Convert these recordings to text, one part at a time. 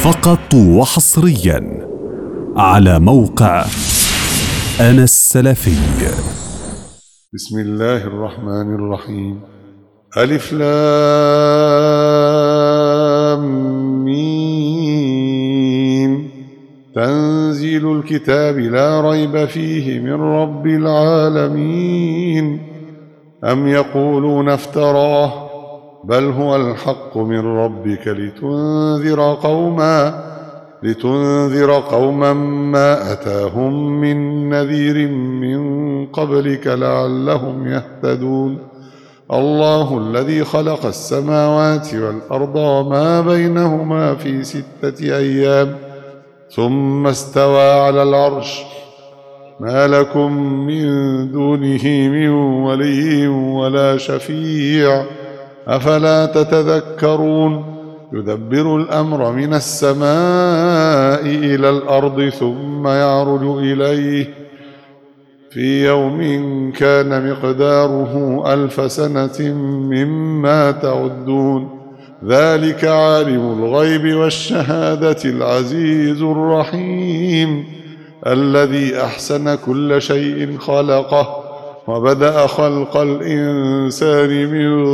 فقط وحصريا على موقع أنا السلفي. بسم الله الرحمن الرحيم. ألف لام ميم. تنزيل الكتاب لا ريب فيه من رب العالمين. أم يقولون افتراه بل هو الحق من ربك لتنذر قوما ما أتاهم من نذير من قبلك لعلهم يهتدون. الله الذي خلق السماوات والأرض وما بينهما في 6 أيام ثم استوى على العرش. ما لكم من دونه من ولي ولا شفيع أفلا تتذكرون. يدبر الأمر من السماء إلى الأرض ثم يعرج إليه في يوم كان مقداره 1000 سنة مما تعدون. ذلك عالم الغيب والشهادة العزيز الرحيم الذي أحسن كل شيء خلقه وبدأ خلق الإنسان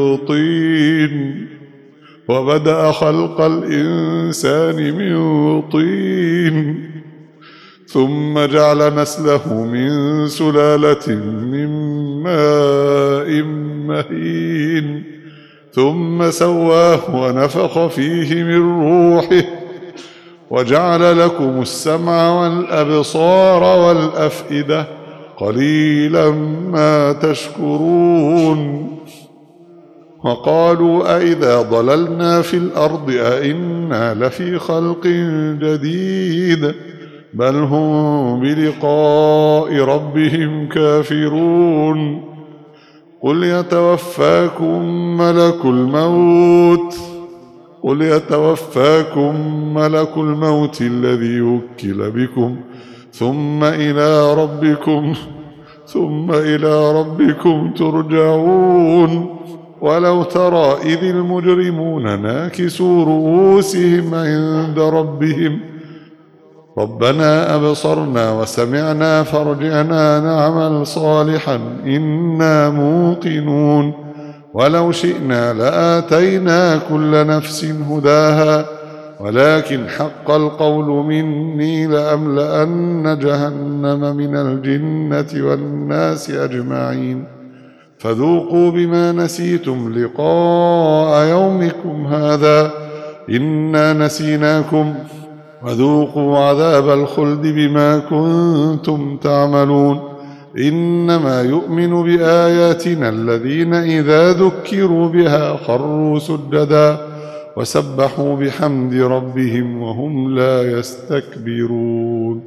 من طين ثم جعل نسله من سلالة من ماء مهين ثم سواه ونفخ فيه من روحه وجعل لكم السمع والأبصار والأفئدة قليلا ما تشكرون. وقالوا أئذا ضللنا في الأرض أئنا لفي خلق جديد بل هم بلقاء ربهم كافرون. قل يتوفاكم ملك الموت الذي يوكل بكم ثم إلى ربكم ترجعون. ولو ترى إذ المجرمون ناكسوا رؤوسهم عند ربهم ربنا أبصرنا وسمعنا فارجعنا نعمل صالحا إنا موقنون. ولو شئنا لآتينا كل نفس هداها ولكن حق القول مني لأملأن جهنم من الجنة والناس أجمعين. فذوقوا بما نسيتم لقاء يومكم هذا إنا نسيناكم وذوقوا عذاب الخلد بما كنتم تعملون. إنما يؤمن بآياتنا الذين إذا ذكروا بها خروا سجدا وسبحوا بحمد ربهم وهم لا يستكبرون.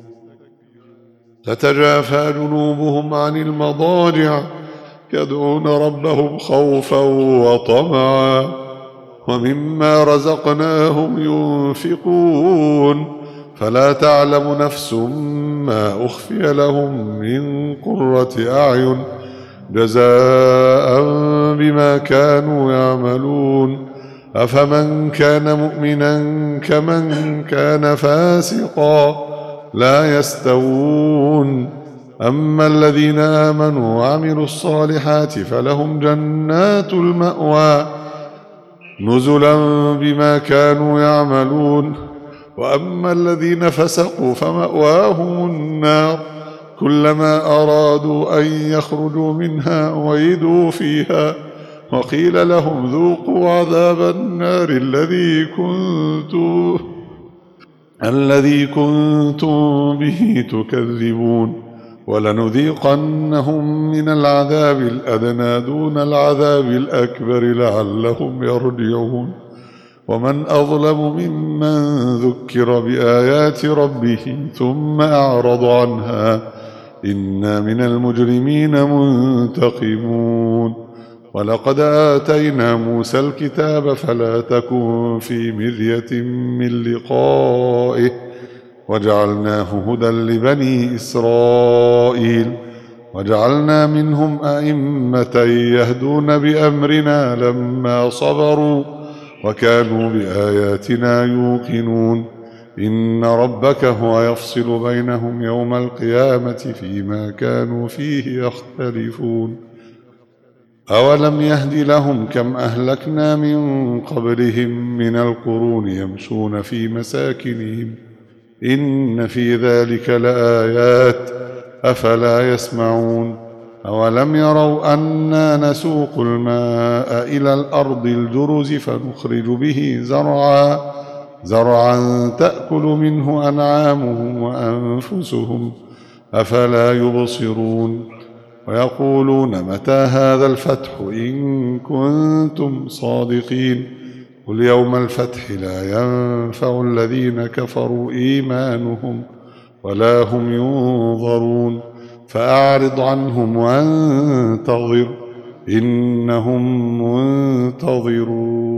تتجافى جنوبهم عن المضاجع يدعون ربهم خوفا وطمعا ومما رزقناهم ينفقون. فلا تعلم نفس ما أخفي لهم من قرة أعين جزاء بما كانوا يعملون. أفمن كان مؤمنا كمن كان فاسقا لا يستوون. أما الذين آمنوا وعملوا الصالحات فلهم جنات المأوى نزلا بما كانوا يعملون. وأما الذين فسقوا فمأواهم النار كلما أرادوا أن يخرجوا منها أعيدوا فيها وقيل لهم ذوقوا عذاب النار الذي كنتم به تكذبون. ولنذيقنهم من العذاب الأدنى دون العذاب الأكبر لعلهم يرجعون. ومن أظلم ممن ذكر بآيات ربه ثم أعرض عنها إنا من المجرمين منتقمون. ولقد آتينا موسى الكتاب فلا تكن في مرية من لقائه وجعلناه هدى لبني إسرائيل وجعلنا منهم أئمة يهدون بأمرنا لما صبروا وكانوا بآياتنا يوقنون. إن ربك هو يفصل بينهم يوم القيامة فيما كانوا فيه يختلفون أولم يهد لهم كم أهلكنا من قبلهم من القرون يمشون في مساكنهم إن في ذلك لآيات أفلا يسمعون أولم يروا أنا نسوق الماء إلى الأرض الجرز فنخرج به زرعا تأكل منه أنعامهم وأنفسهم أفلا يبصرون ويقولون متى هذا الفتح إن كنتم صادقين قل يوم الفتح لا ينفع الذين كفروا إيمانهم ولا هم ينظرون فأعرض عنهم وانتظر إنهم منتظرون.